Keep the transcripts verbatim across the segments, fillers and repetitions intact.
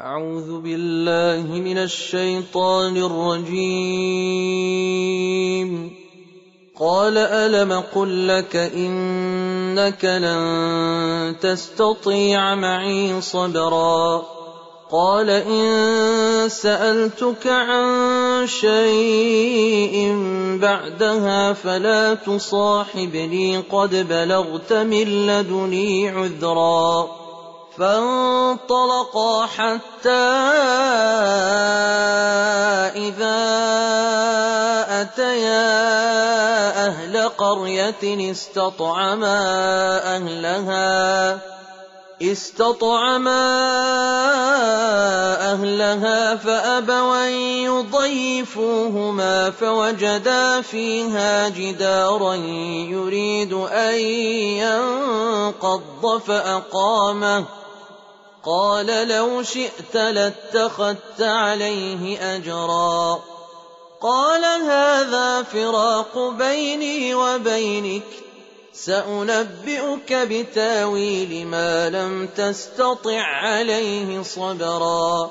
أعوذ بالله من الشيطان الرجيم. قال ألم قل لك إنك لن تستطيع معي صبرا قال إن سألتك عن شيء بعدها فلا تصاحبني قد بلغت من لدني عذرا فانطلقا حتى إذا أتيا أهل قرية استطعما أهلها استطعما أهلها فأبوا أن يضيفوهما فوجدا فيها جدارا يريد أن ينقض فأقامه قال لو شئت لاتخذت عليه أجرا قال هذا فراق بيني وبينك سأنبئك بتاويل ما لم تستطع عليه صبرا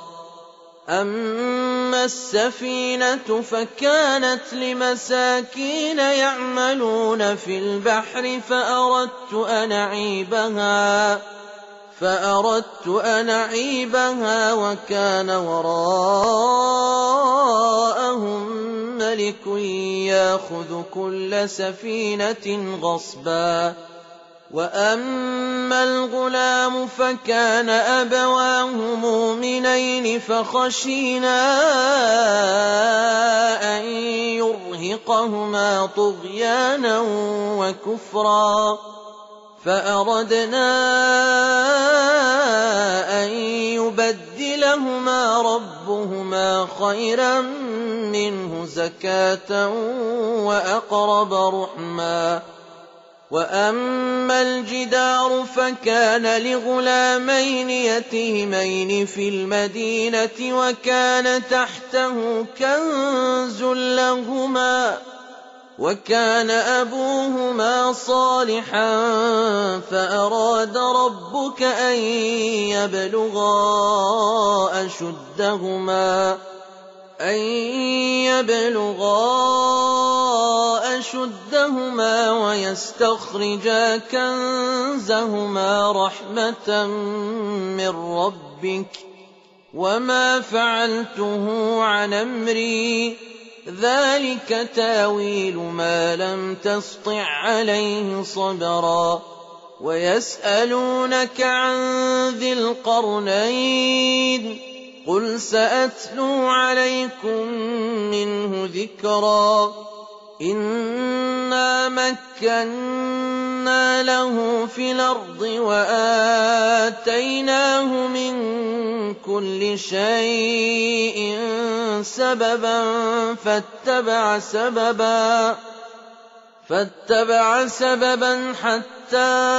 أما السفينة فكانت لمساكين يعملون في البحر فأردت أن أعيبها فأردت أن أعيبها وكان وراءهم ملك يأخذ كل سفينة غصبا وأما الغلام فكان أبواه مؤمنين فخشينا أن يرهقهما طغيانا وكفرا فأردنا أن يبدلهما ربهما خيرا منه زكاة وأقرب رحما وأما الجدار فكان لغلامين يتيمين في المدينة وكان تحته كنز لهما وكان أبوهما صالحا فأراد ربك أن يبلغا أشدهما أن يبلغا أشدهما ويستخرجا كنزهما رحمة من ربك وما فعلته عن أمري ذلك تاويل ما لم تسطع عليه صبرا ويسألونك عن ذي القرنين قل سأتلو عليكم منه ذكرا إنا مكنا له في الأرض وآتيناه من كل شيء سببا فاتبع سببا فاتبع سببا حتى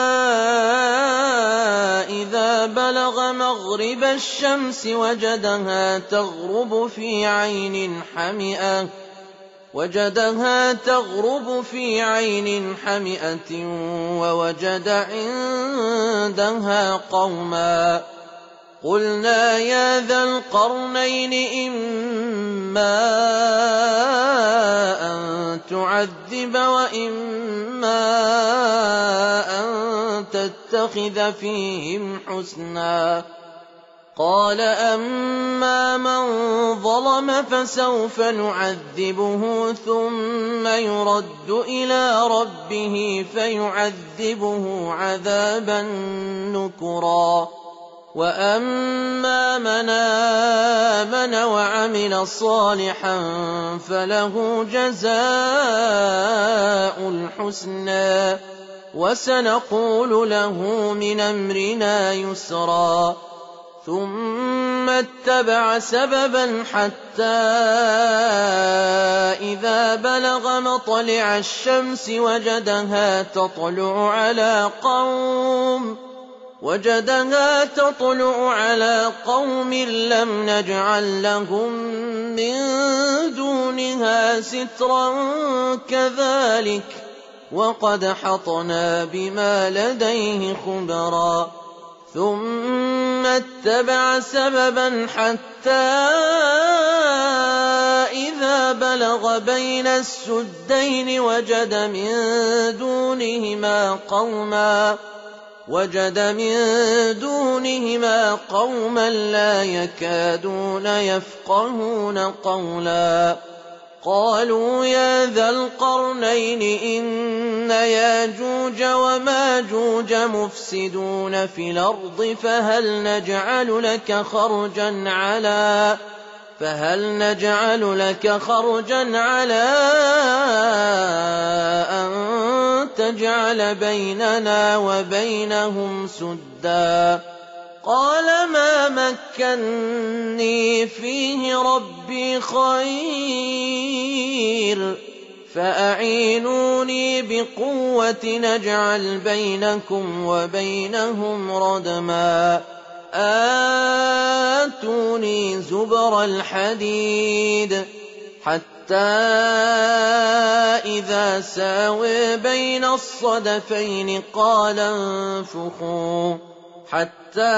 إذا بلغ مغرب الشمس وجدها تغرب في عين حمئة وجدها تغرب في عين حمئة ووجد عندها قوما قلنا يا ذا القرنين إما أن تعذب وإما أن تتخذ فيهم حسنا قال أما من ظلم فسوف نعذبه ثم يرد إلى ربه فيعذبه عذابا نكرا وأما من آمن وعمل صالحا فله جزاء الحسنى وسنقول له من أمرنا يسرا ثم اتبع سببا حتى إذا بلغ مطلع الشمس وجدها تطلع على قوم وجدها تطلع على قوم لم نجعل لهم من دونها سترا كذلك وقد حطنا بما لديه خبرا ثم اتبع سببا حتى إذا بلغ بين السدين وجد من دونهما قوما وجد من دونهما قوما لا يكادون يفقهون قولا قالوا يا ذا القرنين إن ياجوج وماجوج مفسدون في الأرض فهل نجعل لك خرجا على فهل نجعل لك خرجا على أن تجعل بيننا وبينهم سدا قال ما مكني فيه ربي خير فأعينوني بقوة نجعل بينكم وبينهم ردما آتوني زبر الحديد حتى إذا ساوي بين الصدفين قال انفخوا حتى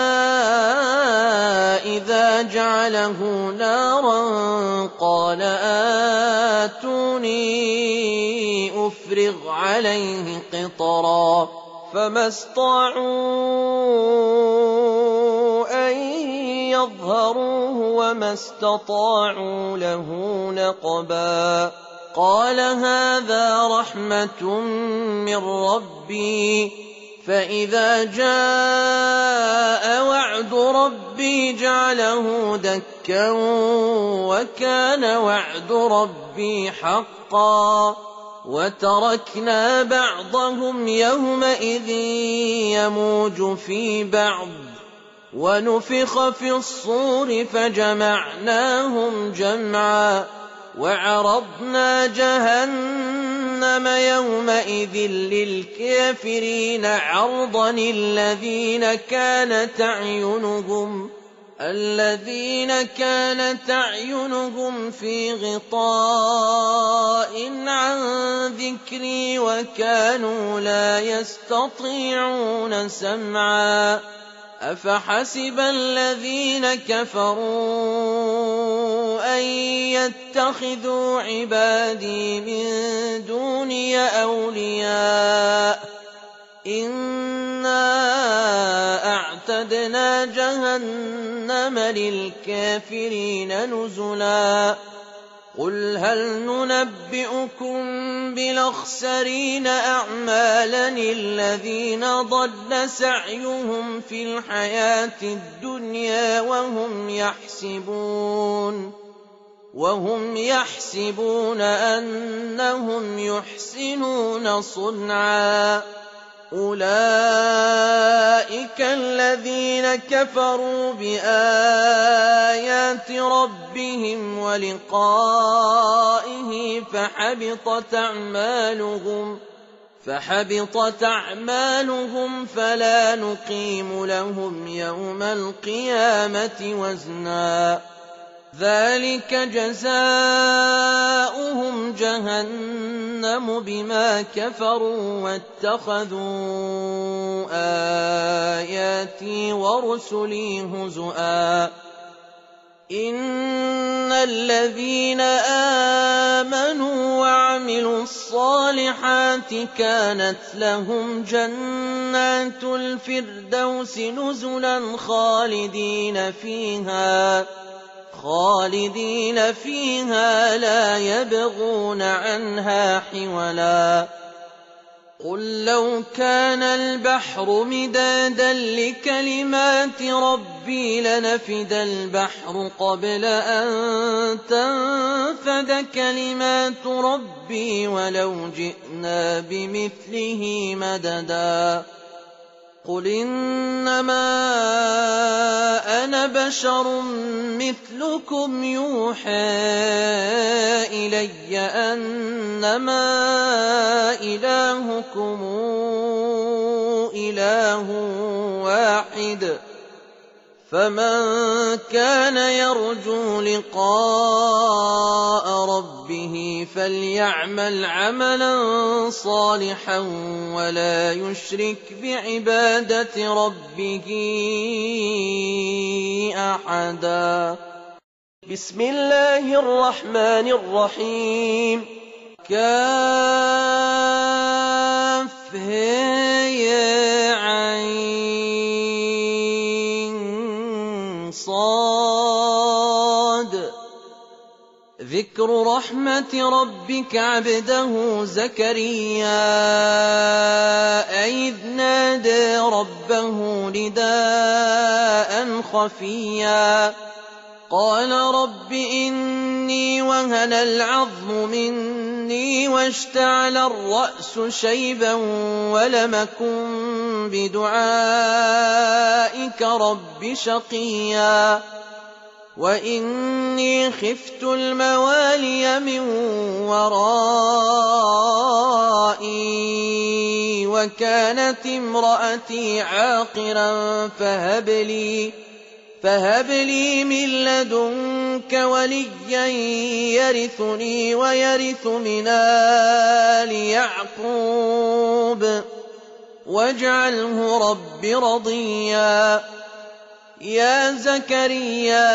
إذا جعله نارا قال آتوني أفرغ عليه قطرا فما استطاعوا أن يظهروه وما استطاعوا له نقبا قال هذا رحمة من ربي فإذا جاء وعد ربي جعله دكا وكان وعد ربي حقا وتركنا بعضهم يومئذ يموج في بعض ونفخ في الصور فجمعناهم جمعا وعرضنا جهنم يومئذ للكافرين عرضا الذين كانت أعينهم الذين كانت أعينهم في غطاء عن ذكري وكانوا لا يستطيعون سمعا أفحسب الذين كفروا أن يتخذوا عبادي من دوني أولياء إنا أعتدنا جهنم للكافرين نزلا قل هل ننبئكم بالأخسرين أعمالا الذين ضل سعيهم في الحياة الدنيا وهم يحسبون وهم يحسبون أنهم يحسنون صنعا أولئك الذين كفروا بآيات ربهم ولقائه فحبطت أعمالهم فحبطت أعمالهم فلا نقيم لهم يوم القيامة وزنا ذلك جزاؤهم جهنم بما كفروا واتخذوا آياتي ورسلي هزؤا إن الذين آمنوا وعملوا الصالحات كانت لهم جنات الفردوس نزلا خالدين فيها خالدين فيها لا يبغون عنها حولا قل لو كان البحر مدادا لكلمات ربي لنفد البحر قبل أن تنفد كلمات ربي ولو جئنا بمثله مددا قل إنما أنا بشر مثلكم يوحى إلي أنما إلهكم إله واحد فمن كان يرجو لقاء ربه فليعمل عملا صالحا ولا يشرك بعبادة ربه أحدا. بسم الله الرحمن الرحيم. كافها صاد. ذكر رحمة ربك عبده زكريا إذ نادى ربه نداء خفيا قال رب إني وهن العظم مني واشتعل الرأس شيبا ولم أكن بدعائك رب شقيا وإني خفت الموالي من ورائي وكانت امرأتي عاقرا فهب لي فهب لي من لدنك وليا يرثني ويرث من آل يعقوب واجعله رب رضيا. يا زكريا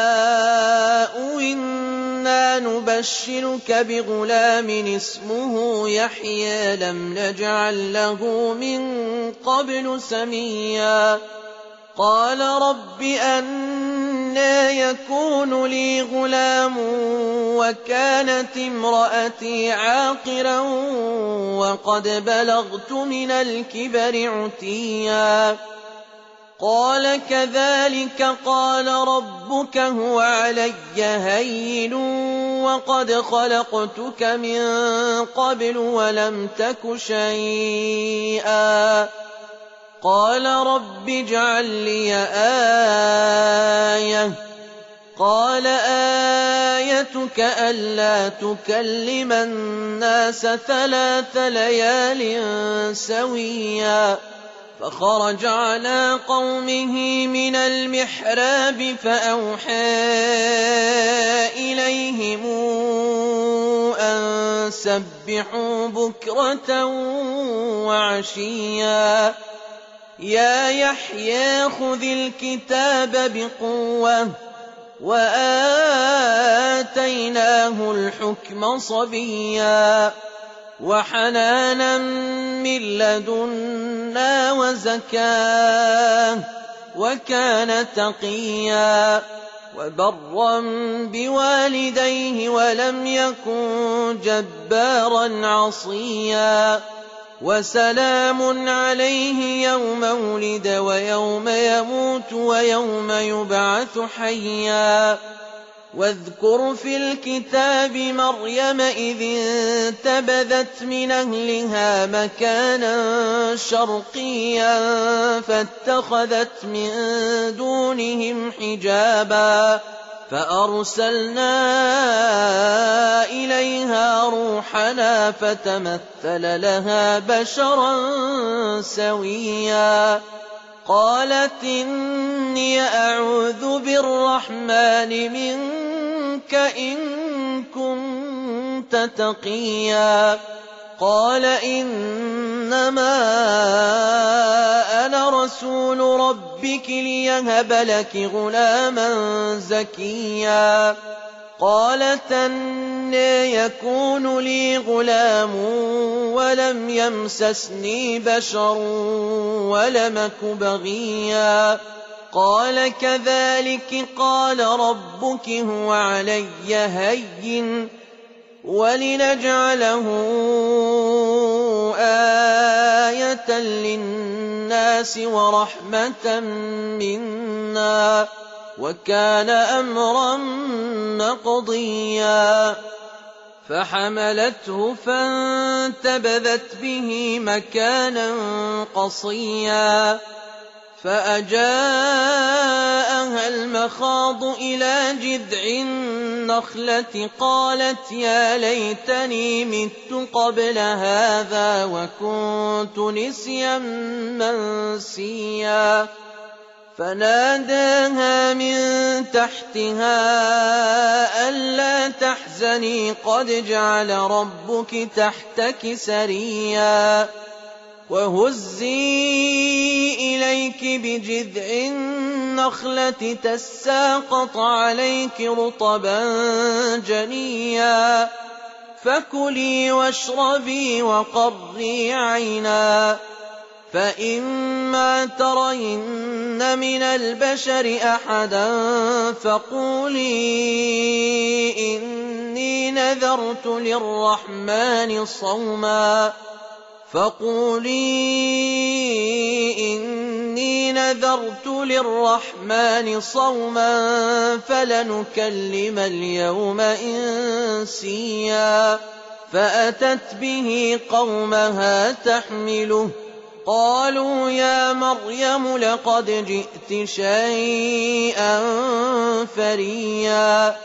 إنا نبشرك بغلام اسمه يحيى لم نجعل له من قبل سميا قال رب أنى يكون لي غلام وكانت امرأتي عاقرا وقد بلغت من الكبر عتيا قال كذلك قال ربك هو علي هين وقد خلقتك من قبل ولم تك شيئا قال رب اجعل لي آية قال آيتك ألا تكلم الناس ثلاث ليال سويا فخرج على قومه من المحراب فأوحى إليهم أن سبحوا بكرة وعشيا يا يحيى خذ الكتاب بقوة وآتيناه الحكم صبيا وحنانا من لدنا وزكاة وكان تقيا وبرا بوالديه ولم يكن جبارا عصيا وسلام عليه يوم ولد ويوم يموت ويوم يبعث حيا واذكر في الكتاب مريم إذ انتبذت من أهلها مكانا شرقيا فاتخذت من دونهم حجابا فأرسلنا إليها روحنا فتمثل لها بشرا سويا قالت إني أعوذ بالرحمن منك إن كنت تقيا قال إنما أنا رسول ربك ليهب لك غلاما زكيا قالت أنى يكون لي غلام ولم يمسسني بشر ولم أك بغيا قال كذلك قال ربك هو علي هين ولنجعله آية للناس ورحمة منا وكان أمرا مقضيا فحملته فانتبذت به مكانا قصيا فأجاءها المخاض إلى جذع النخلة قالت يا ليتني مت قبل هذا وكنت نسيا منسيا فناداها من تحتها ألا تحزني قد جعل ربك تحتك سريا وهزي إليك بجذع النخلة تساقط عليك رطبا جنيا فكلي واشربي وقري عينا فإما ترين من البشر أحدا فقولي إني نذرت للرحمن صوما فقولي إني نذرت للرحمن صوما فلنكلم اليوم إنسيا فأتت به قومها تحمله قالوا يا مريم لقد جئت شيئا فريا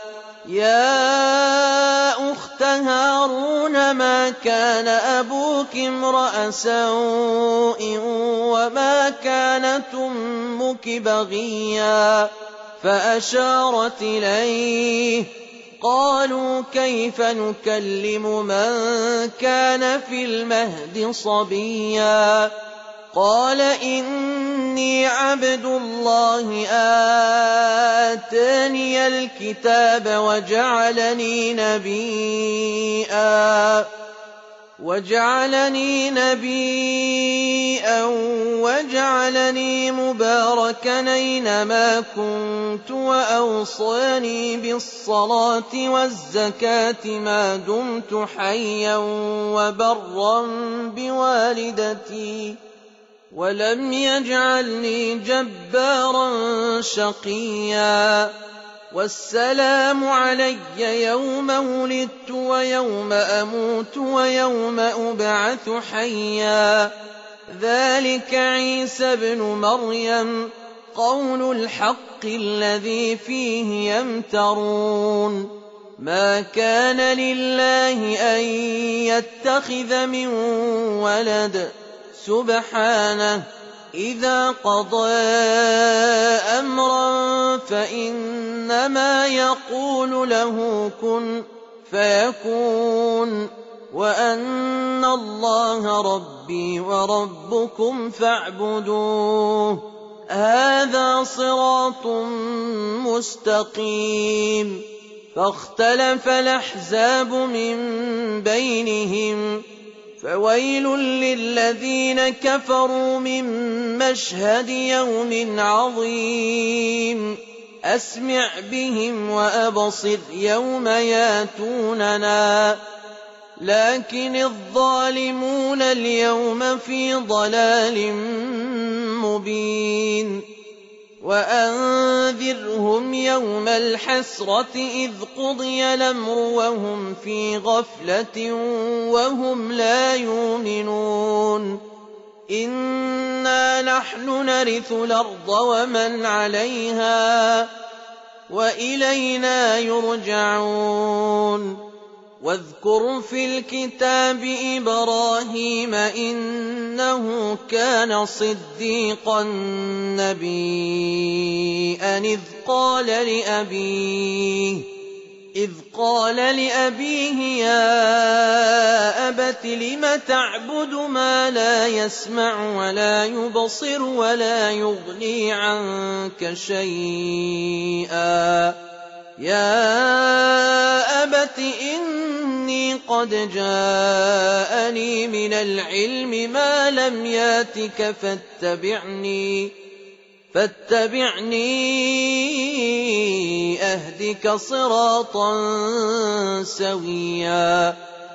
يا أخت هارون ما كان أبوك امرأ سوء وما كانت أمك بغيا فأشارت إليه قالوا كيف نكلم من كان في المهد صبيا قال إني عبد الله آتاني الكتاب وجعلني نبيا وجعلني نبيا وجعلني مباركا أينما كنت وأوصاني بالصلاة والزكاة ما دمت حيا وبرا بوالدتي ولم يجعلني جبارا شقيا والسلام علي يوم ولدت ويوم أموت ويوم أبعث حيا ذلك عيسى ابن مريم قول الحق الذي فيه يمترون ما كان لله أن يتخذ من ولد سبحانه إذا قضى أمرا فإنما يقول له كن فيكون وأن الله ربي وربكم فاعبدوه هذا صراط مستقيم فاختلف الأحزاب من بينهم فويل للذين كفروا من مشهد يوم عظيم أسمع بهم وأبصر يوم ياتوننا لكن الظالمون اليوم في ضلال مبين وأنذرهم يوم الحسرة إذ قضي الأمر وهم في غفلة وهم لا يؤمنون إنا نحن نرث الأرض ومن عليها وإلينا يرجعون واذكر في الكتاب إبراهيم إنه كان صديقا نبيا إذ قال لأبيه إذ قال لأبيه يا أبت لم تعبد ما لا يسمع ولا يبصر ولا يغني عنك شيئا يا أبت إني قد جاءني من العلم ما لم ياتك فاتبعني فاتبعني أهدك صراطا سويا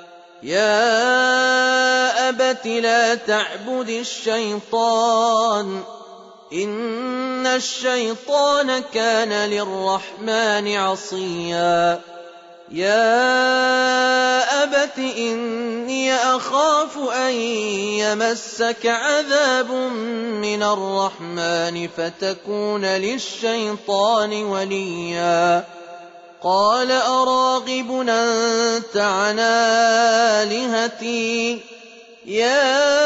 يا أبت لا تعبد الشيطان إن الشيطان كان للرحمن عصيا يا أبت إني أخاف أن يمسك عذاب من الرحمن فتكون للشيطان وليا قال أراغب أنت عن آلهتي يا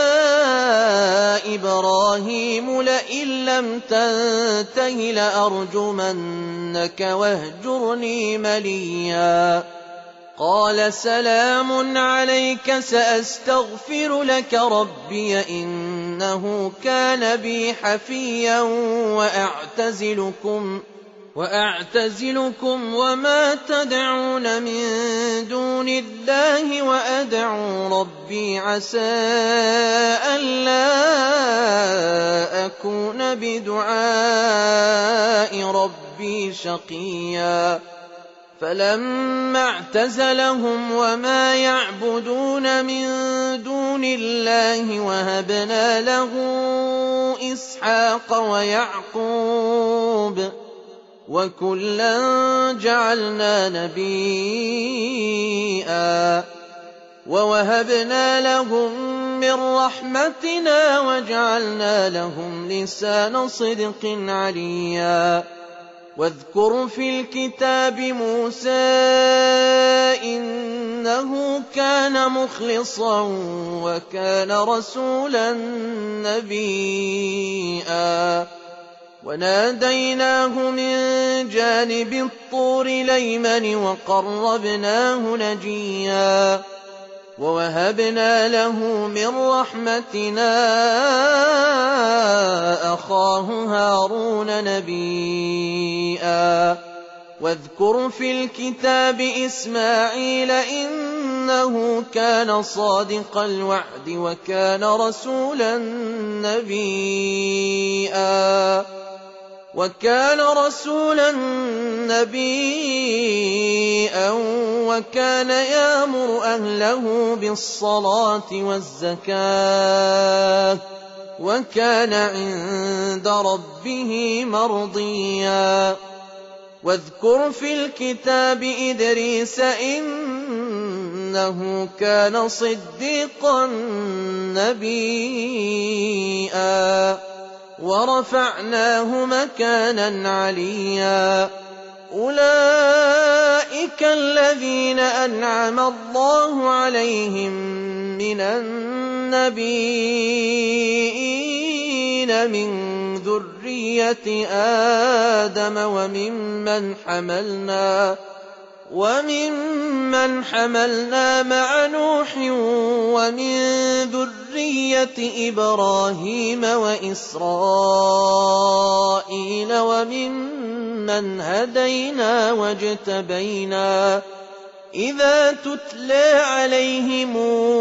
إبراهيم لئن لم تنته لأرجمنك واهجرني مليا قال سلام عليك سأستغفر لك ربي إنه كان بي حفيا وأعتزلكم وأعتزلكم وما تدعون من دون الله وأدعو ربي عسى ألا أكون بدعاء ربي شقيا فلما اعتزلهم وما يعبدون من دون الله وهبنا له إسحاق ويعقوب وكلا جعلنا نبيا ووهبنا لهم من رحمتنا وجعلنا لهم لسان صدق عليا واذكر في الكتاب موسى إنه كان مخلصا وكان رسولا نبيا وناديناه من جانب الطور الأيمن وقربناه نجيا ووهبنا له من رحمتنا أخاه هارون نبيا واذكر في الكتاب إسماعيل إنه كان صادق الوعد وكان رسولا نبيا وكان رسولا نبيا وكان يأمر أهله بالصلاة والزكاة وكان عند ربه مرضيا واذكر في الكتاب إدريس إنه كان صديقا نبيا ورفعناه مكانا عليا أولئك الذين أنعم الله عليهم من النبيين من ذرية آدم وممن حملنا وممن حملنا مع نوح ومن ذرية إبراهيم وإسرائيل وممن هدينا واجتبينا إذا تتلى عليهم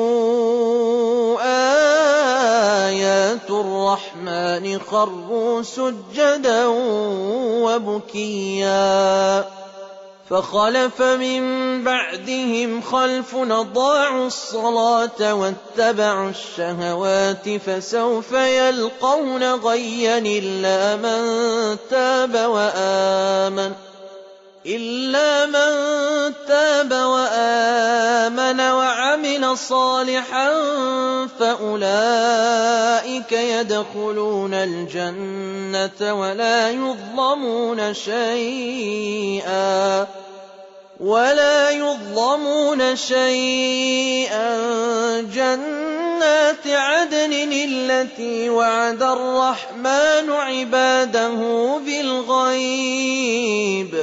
آيات الرحمن خروا سجدا وبكيا فخلف من بعدهم خلف أضاعوا الصلاة واتبعوا الشهوات فسوف يلقون غيا إلا من تاب وآمن إلا من تاب وآمن وعمل صالحا فأولئك يدخلون الجنة ولا يظلمون شيئا ولا يظلمون شيئا جنات عدن التي وعد الرحمن عباده بالغيب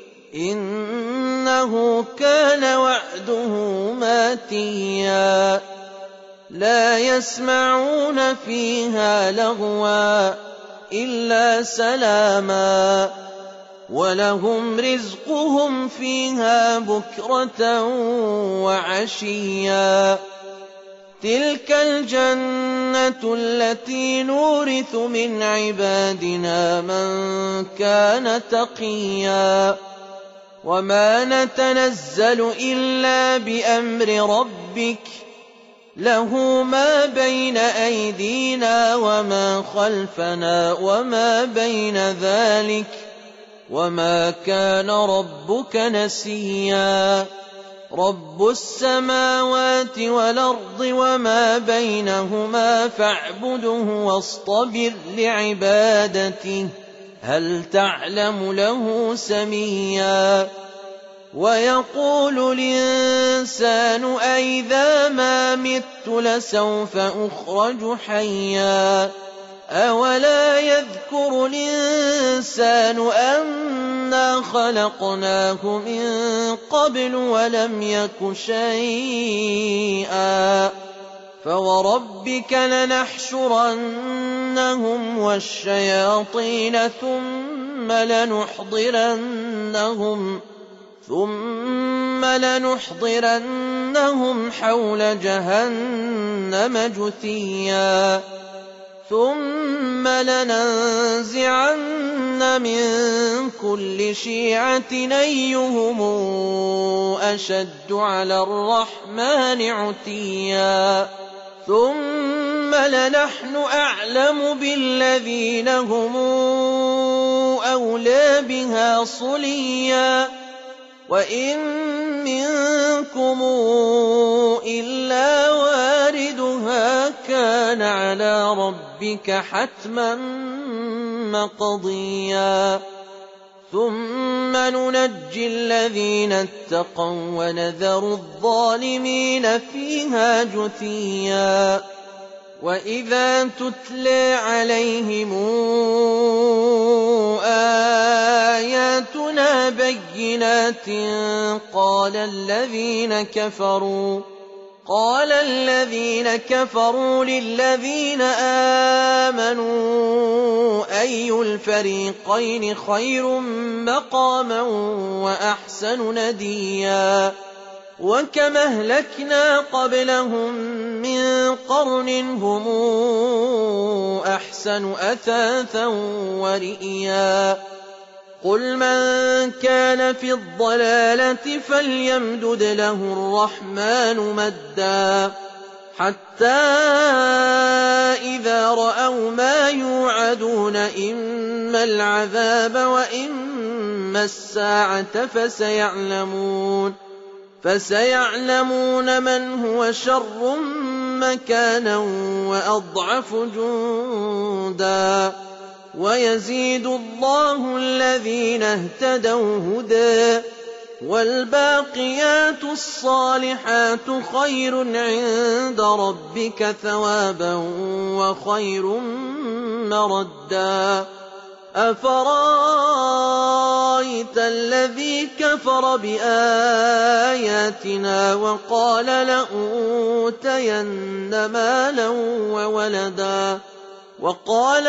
إنه كان وعده ماتيا لا يسمعون فيها لغوا إلا سلاما ولهم رزقهم فيها بكرة وعشيا تلك الجنة التي نورث من عبادنا من كان تقيا وما نتنزل إلا بأمر ربك له ما بين أيدينا وما خلفنا وما بين ذلك وما كان ربك نسيا رب السماوات والأرض وما بينهما فاعبده واصطبر لعبادته هل تعلم له سميا ويقول الإنسان أإذا ما مت لسوف أخرج حيا أولا يذكر الإنسان أنا خلقناه من قبل ولم يك شيئا فوربك لنحشرنهم والشياطين ثم لنحضرنهم ثم لنحضرنهم حول جهنم جثيا ثم لننزعن من كل شيعة أيهم أشد على الرحمن عتيا ثم لنحن أعلم بالذين هم أولى بها صليا وإن منكم إلا واردها كان على ربك حتما مقضيا ثم ننجي الذين اتقوا ونذر الظالمين فيها جثيا وإذا تتلى عليهم آياتنا بينات قال الذين كفروا قال الذين كفروا للذين آمنوا أي الفريقين خير مقاما وأحسن نديا وكم أهلكنا قبلهم من قرن هم أحسن أثاثا ورئيا قل من كان في الضلالة فليمدد له الرحمن مدا حتى إذا رأوا ما يوعدون إما العذاب وإما الساعة فسيعلمون فسيعلمون من هو شر مكانا وأضعف جندا ويزيد الله الذين اهتدوا هدى والباقيات الصالحات خير عند ربك ثوابا وخير مردا أفرأيت الذي كفر بآياتنا وقال لأوتين مالا وولدا وقال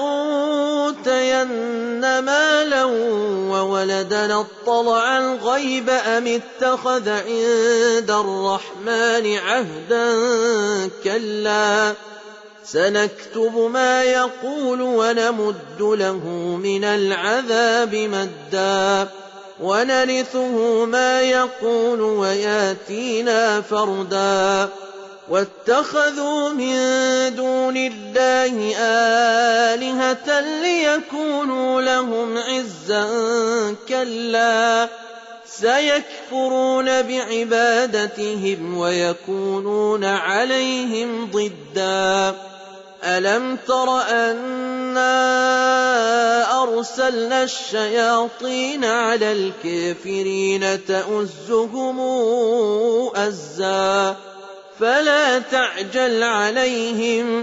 لأوتين مالا وولدا اطلع الغيب أم اتخذ عند الرحمن عهدا كلا سنكتب ما يقول ونمد له من العذاب مدا ونرثه ما يقول وياتينا فردا واتخذوا من دون الله آلهة ليكونوا لهم عزا كلا سيكفرون بعبادتهم ويكونون عليهم ضدا ألم تر أنا أرسلنا الشياطين على الكافرين تؤزهم أزا فلا تعجل عليهم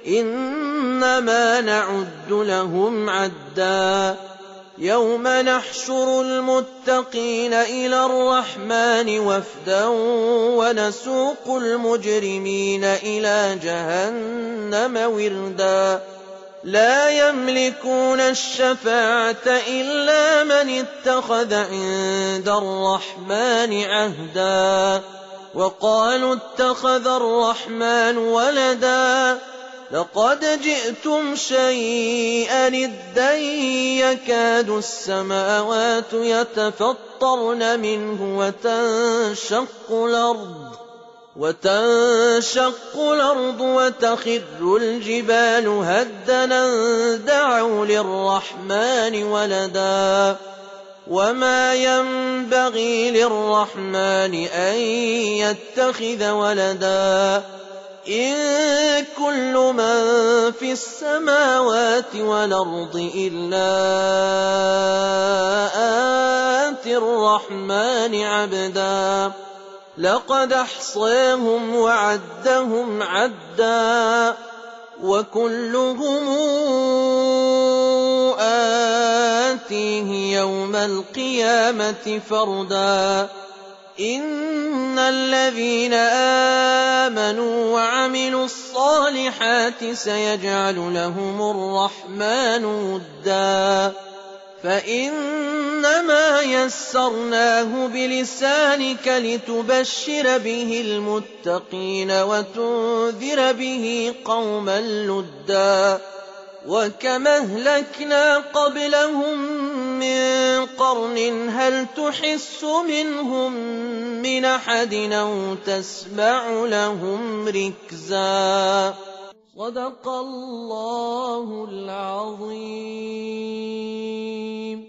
إنما نعد لهم عدا يوم نحشر المتقين إلى الرحمن وفدا ونسوق المجرمين إلى جهنم وردا لا يملكون الشفاعة إلا من اتخذ عند الرحمن عهدا وقالوا اتخذ الرحمن ولدا لقد جئتم شيئا إدا يكاد السماوات يتفطرن منه وتنشق الأرض وتنشق الأرض وتخر الجبال هدنا دعوا للرحمن ولدا وما ينبغي للرحمن أن يتخذ ولدا إن كل من في السماوات والأرض إلا آتي الرحمن للرحمن عبدا لقد أحصاهم وعدهم عدا وكلهم آتيه يوم القيامة فردا إن الذين آمنوا وعملوا الصالحات سيجعل لهم الرحمن ودا فإنما يسرناه بلسانك لتبشر به المتقين وتنذر به قوما لدا وكما أهلكنا قبلهم من قرن هل تحس منهم من أحد أو تسمع لهم ركزا صدق الله العظيم.